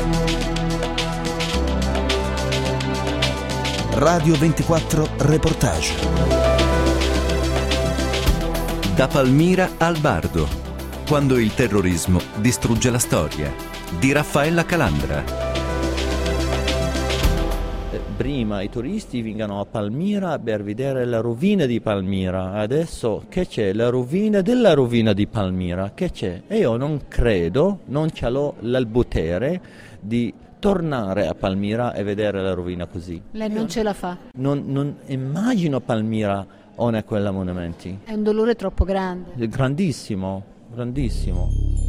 Radio 24 Reportage. Da Palmira al Bardo, quando il terrorismo distrugge la storia, di Raffaella Calandra. Prima i turisti vengono a Palmira per vedere la rovina di Palmira, adesso che c'è? La rovina della rovina di Palmira, che c'è? E io non credo, non ce l'ho il potere di tornare a Palmira e vedere la rovina così. Lei non ce la fa? Non immagino Palmira o ne quella monumenti. È un dolore troppo grande. È grandissimo, grandissimo.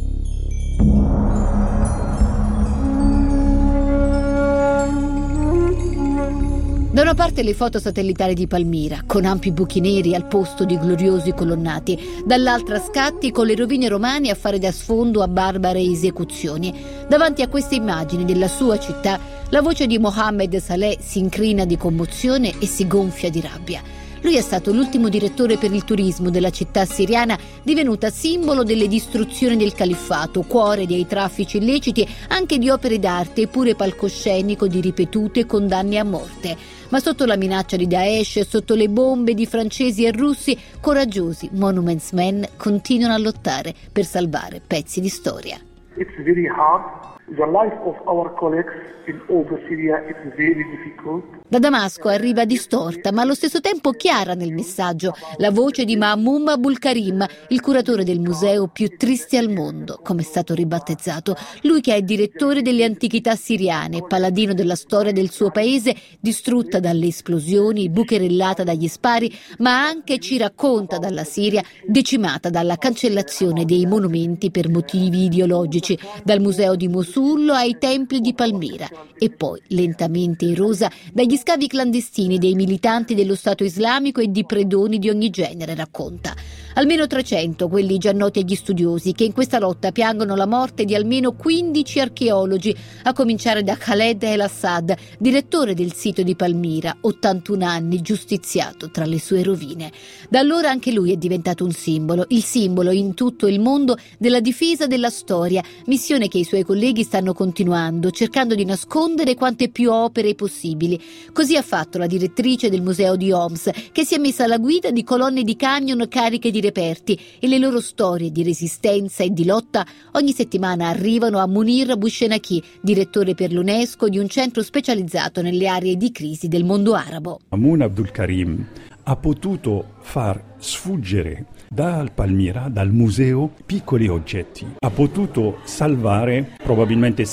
Da una parte le foto satellitari di Palmira, con ampi buchi neri al posto di gloriosi colonnati, dall'altra scatti con le rovine romane a fare da sfondo a barbare esecuzioni. Davanti a queste immagini della sua città, la voce di Mohammed Saleh si incrina di commozione e si gonfia di rabbia. Lui è stato l'ultimo direttore per il turismo della città siriana, divenuta simbolo delle distruzioni del califfato, cuore dei traffici illeciti anche di opere d'arte e pure palcoscenico di ripetute condanne a morte. Ma sotto la minaccia di Daesh e sotto le bombe di francesi e russi, coraggiosi Monuments Men continuano a lottare per salvare pezzi di storia. It's very hard. The life of our colleagues in over Syria is very difficult. Da Damasco arriva distorta, ma allo stesso tempo chiara nel messaggio, la voce di Mahmoud Abul Karim, il curatore del museo più triste al mondo, come è stato ribattezzato. Lui che è direttore delle antichità siriane, paladino della storia del suo paese, distrutta dalle esplosioni, bucherellata dagli spari, ma anche ci racconta dalla Siria, decimata dalla cancellazione dei monumenti per motivi ideologici, dal museo di Mosul ai templi di Palmira, e poi lentamente erosa dagli scavi clandestini dei militanti dello Stato islamico e di predoni di ogni genere, racconta. Almeno 300 quelli già noti agli studiosi che in questa lotta piangono la morte di almeno 15 archeologi, a cominciare da Khaled El-Assad, direttore del sito di Palmira, 81 anni, giustiziato tra le sue rovine. Da allora anche lui è diventato un simbolo, il simbolo in tutto il mondo della difesa della storia, missione che i suoi colleghi stanno continuando, cercando di nascondere quante più opere possibili. Così ha fatto la direttrice del museo di Homs, che si è messa alla guida di colonne di camion cariche di reperti, e le loro storie di resistenza e di lotta ogni settimana arrivano a Munir Bushenaki, direttore per l'UNESCO di un centro specializzato nelle aree di crisi del mondo arabo. Mahmoud Abul Karim ha potuto far sfuggire dal Palmira, dal museo, piccoli oggetti. Ha potuto salvare probabilmente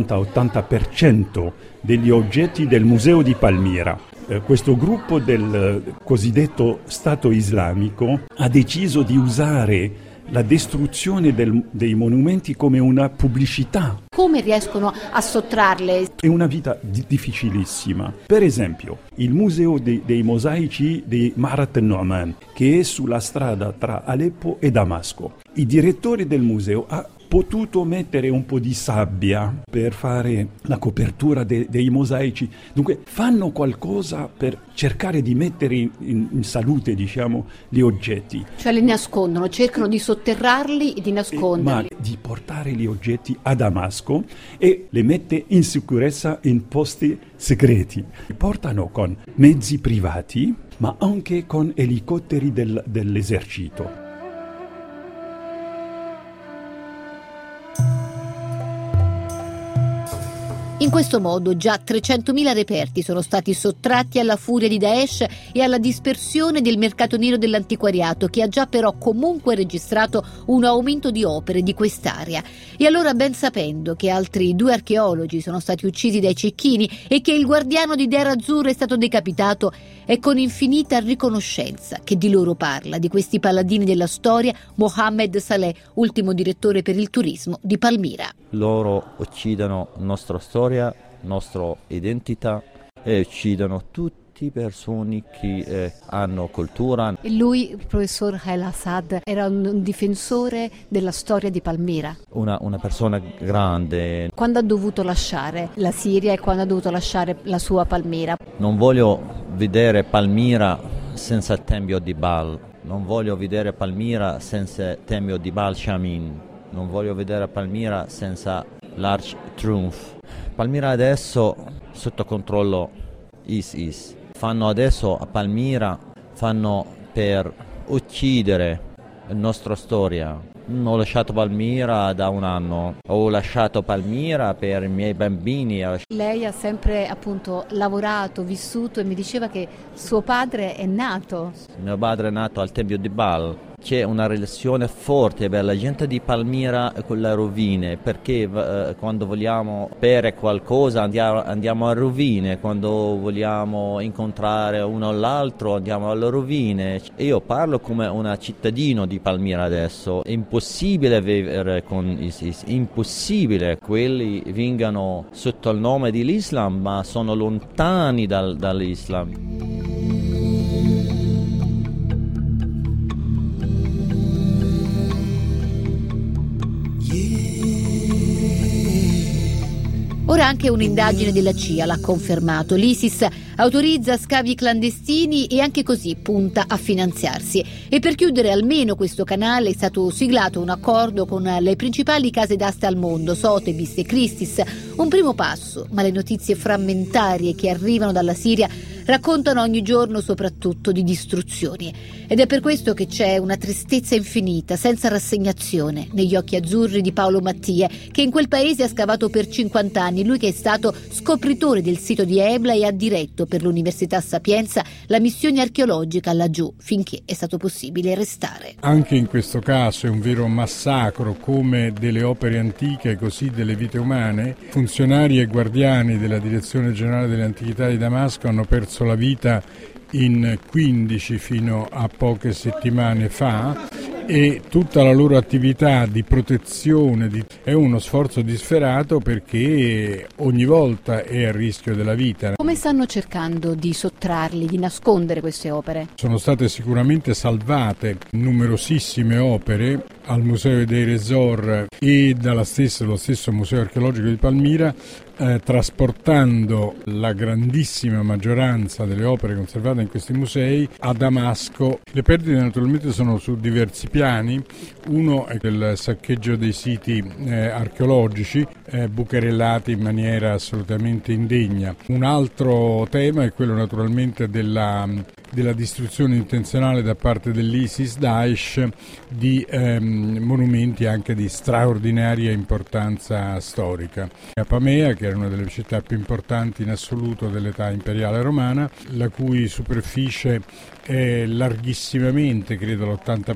70-80% degli oggetti del museo di Palmira. Questo gruppo del cosiddetto Stato islamico ha deciso di usare la distruzione dei monumenti come una pubblicità. Come riescono a sottrarle? È una vita difficilissima. Per esempio, il museo dei mosaici di Ma'arat al-Nu'man, che è sulla strada tra Aleppo e Damasco. I direttori del museo hanno potuto mettere un po' di sabbia per fare la copertura dei mosaici. Dunque fanno qualcosa per cercare di mettere in salute, diciamo, gli oggetti. Cioè li nascondono, cercano di sotterrarli e di nasconderli. Ma di portare gli oggetti a Damasco e le mette in sicurezza in posti segreti. Li portano con mezzi privati, ma anche con elicotteri dell'esercito. In questo modo già 300.000 reperti sono stati sottratti alla furia di Daesh e alla dispersione del mercato nero dell'antiquariato, che ha già però comunque registrato un aumento di opere di quest'area. E allora, ben sapendo che altri 2 archeologi sono stati uccisi dai cecchini e che il guardiano di Deir Azzur è stato decapitato, è con infinita riconoscenza che di loro parla, di questi paladini della storia, Mohammed Saleh, ultimo direttore per il turismo di Palmira. Loro uccidono nostra storia, nostra identità e uccidono tutti persone che hanno cultura. E lui, il professor El-Assad, era un difensore della storia di Palmira. Una persona grande. Quando ha dovuto lasciare la Siria e quando ha dovuto lasciare la sua Palmira? Non voglio vedere Palmira senza il tempio di Baal. Non voglio vedere Palmira senza il tempio di Baal Shamin. Non voglio vedere Palmira senza l'Arch Triumph. Palmira adesso sotto controllo ISIS. Fanno adesso a Palmira, fanno per uccidere la nostra storia. Ho lasciato Palmira da un anno, ho lasciato Palmira per i miei bambini. Lei ha sempre appunto lavorato, vissuto e mi diceva che suo padre è nato. Mio padre è nato al Tempio di Baal. C'è una relazione forte per la gente di Palmira con le rovine, perché quando vogliamo bere qualcosa andiamo a rovine, quando vogliamo incontrare uno o l'altro andiamo alle rovine. Io parlo come un cittadino di Palmira adesso, è impossibile vivere con ISIS, impossibile. Quelli vengano sotto il nome dell'Islam ma sono lontani dall'Islam. Ora anche un'indagine della CIA l'ha confermato. L'ISIS autorizza scavi clandestini e anche così punta a finanziarsi. E per chiudere almeno questo canale è stato siglato un accordo con le principali case d'asta al mondo, Sotheby's e Christie's. Un primo passo, ma le notizie frammentarie che arrivano dalla Siria raccontano ogni giorno soprattutto di distruzioni. Ed è per questo che c'è una tristezza infinita, senza rassegnazione, negli occhi azzurri di Paolo Mattie, che in quel paese ha scavato per 50 anni, lui che è stato scopritore del sito di Ebla e ha diretto per l'Università Sapienza la missione archeologica laggiù, finché è stato possibile restare. Anche in questo caso è un vero massacro, come delle opere antiche, così delle vite umane. Funzionari e guardiani della Direzione Generale delle Antichità di Damasco hanno perso la vita in 15 fino a poche settimane fa, e tutta la loro attività di protezione è uno sforzo disperato, perché ogni volta è a rischio della vita. Come stanno cercando di sottrarli, di nascondere queste opere? Sono state sicuramente salvate numerosissime opere al Museo dei Resor e dallo stesso Museo Archeologico di Palmira, trasportando la grandissima maggioranza delle opere conservate in questi musei a Damasco. Le perdite naturalmente sono su diversi piani. Uno è il saccheggio dei siti archeologici, bucherellati in maniera assolutamente indegna. Un altro tema è quello naturalmente della distruzione intenzionale da parte dell'ISIS-Daesh di monumenti anche di straordinaria importanza storica. Apamea, che era una delle città più importanti in assoluto dell'età imperiale romana, la cui superficie è larghissimamente, credo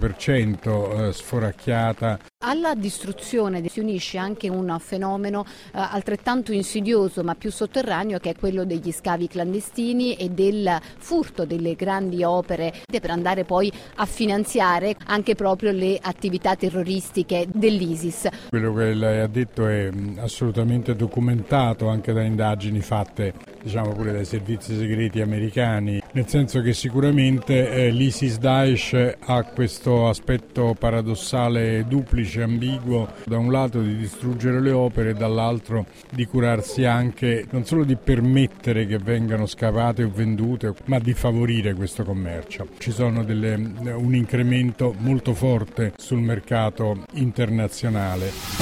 l'80%, sforacchiata. Alla distruzione si unisce anche un fenomeno altrettanto insidioso ma più sotterraneo, che è quello degli scavi clandestini e del furto delle grandi opere per andare poi a finanziare anche proprio le attività terroristiche dell'ISIS. Quello che lei ha detto è assolutamente documentato anche da indagini fatte, diciamo, pure dai servizi segreti americani, nel senso che sicuramente l'ISIS-Daesh ha questo aspetto paradossale duplice, ambiguo: da un lato di distruggere le opere e dall'altro di curarsi anche non solo di permettere che vengano scavate o vendute, ma di favorire questo commercio. Ci sono un incremento molto forte sul mercato internazionale.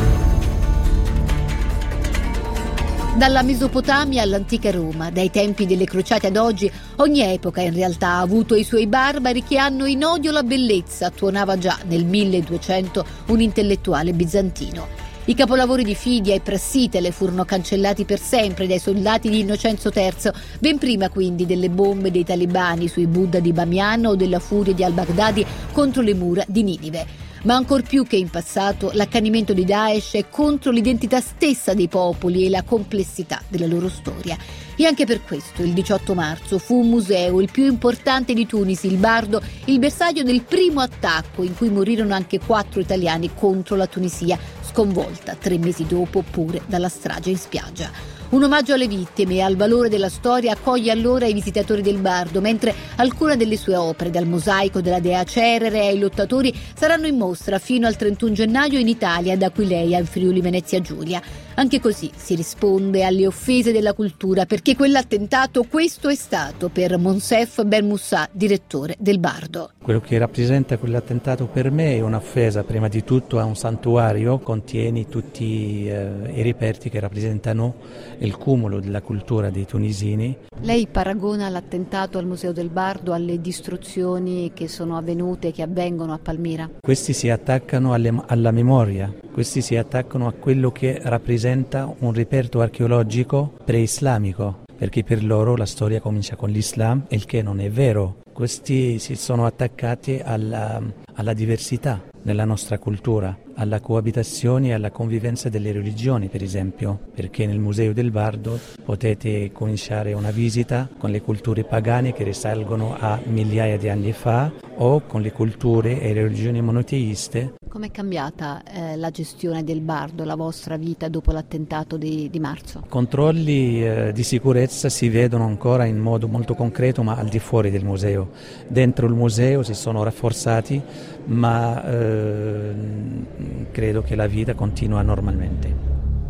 Dalla Mesopotamia all'antica Roma, dai tempi delle crociate ad oggi, ogni epoca in realtà ha avuto i suoi barbari che hanno in odio la bellezza, tuonava già nel 1200 un intellettuale bizantino. I capolavori di Fidia e Prassitele furono cancellati per sempre dai soldati di Innocenzo III, ben prima quindi delle bombe dei talebani sui Buddha di Bamiyan o della furia di al-Baghdadi contro le mura di Ninive. Ma ancor più che in passato, l'accanimento di Daesh è contro l'identità stessa dei popoli e la complessità della loro storia. E anche per questo il 18 marzo fu un museo, il più importante di Tunisi, il Bardo, il bersaglio del primo attacco in cui morirono anche 4 italiani contro la Tunisia, sconvolta 3 mesi dopo pure dalla strage in spiaggia. Un omaggio alle vittime e al valore della storia accoglie allora i visitatori del Bardo, mentre alcune delle sue opere, dal mosaico della Dea Cerere ai lottatori, saranno in mostra fino al 31 gennaio in Italia, da Aquileia in Friuli Venezia Giulia. Anche così si risponde alle offese della cultura, perché quell'attentato questo è stato per Monsef Ben Moussa, direttore del Bardo. Quello che rappresenta quell'attentato per me è un'offesa prima di tutto a un santuario, contiene tutti i reperti che rappresentano il cumulo della cultura dei tunisini. Lei paragona l'attentato al Museo del Bardo alle distruzioni che sono avvenute e che avvengono a Palmira? Questi si attaccano alla memoria, questi si attaccano a quello che rappresenta un reperto archeologico preislamico, perché per loro la storia comincia con l'Islam, il che non è vero. Questi si sono attaccati alla diversità nella nostra cultura, alla coabitazione e alla convivenza delle religioni, per esempio, perché nel Museo del Bardo potete cominciare una visita con le culture pagane che risalgono a migliaia di anni fa o con le culture e le religioni monoteiste. Com'è cambiata la gestione del Bardo, la vostra vita dopo l'attentato di marzo? Controlli di sicurezza si vedono ancora in modo molto concreto, ma al di fuori del museo. Dentro il museo si sono rafforzati, ma credo che la vita continua normalmente.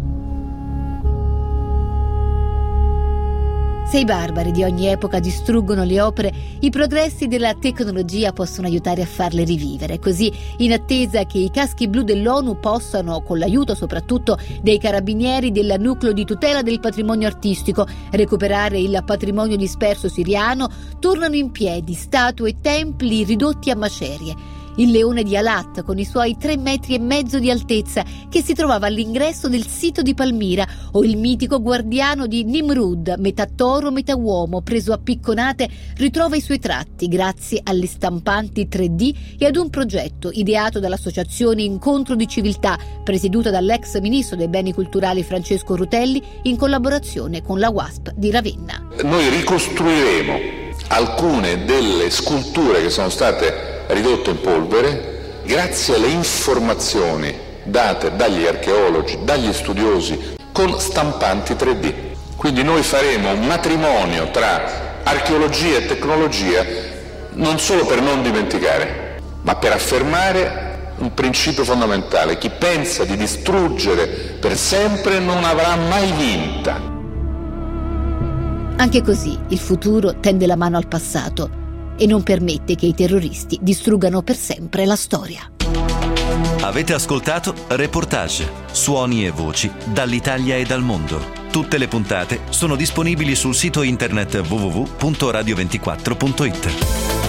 Se i barbari di ogni epoca distruggono le opere, i progressi della tecnologia possono aiutare a farle rivivere. Così, in attesa che i caschi blu dell'ONU possano, con l'aiuto soprattutto dei carabinieri del nucleo di tutela del patrimonio artistico, recuperare il patrimonio disperso siriano, tornano in piedi statue e templi ridotti a macerie. Il leone di Alat, con i suoi 3,5 metri di altezza, che si trovava all'ingresso del sito di Palmira, o il mitico guardiano di Nimrud, metà toro, metà uomo, preso a picconate, ritrova i suoi tratti grazie alle stampanti 3D e ad un progetto ideato dall'associazione Incontro di Civiltà, presieduta dall'ex ministro dei Beni Culturali Francesco Rutelli, in collaborazione con la WASP di Ravenna. Noi ricostruiremo alcune delle sculture che sono state ridotte in polvere grazie alle informazioni date dagli archeologi, dagli studiosi con stampanti 3D. Quindi noi faremo un matrimonio tra archeologia e tecnologia non solo per non dimenticare, ma per affermare un principio fondamentale: chi pensa di distruggere per sempre non avrà mai vinta. Anche così il futuro tende la mano al passato e non permette che i terroristi distruggano per sempre la storia. Avete ascoltato Reportage, suoni e voci dall'Italia e dal mondo. Tutte le puntate sono disponibili sul sito internet www.radio24.it.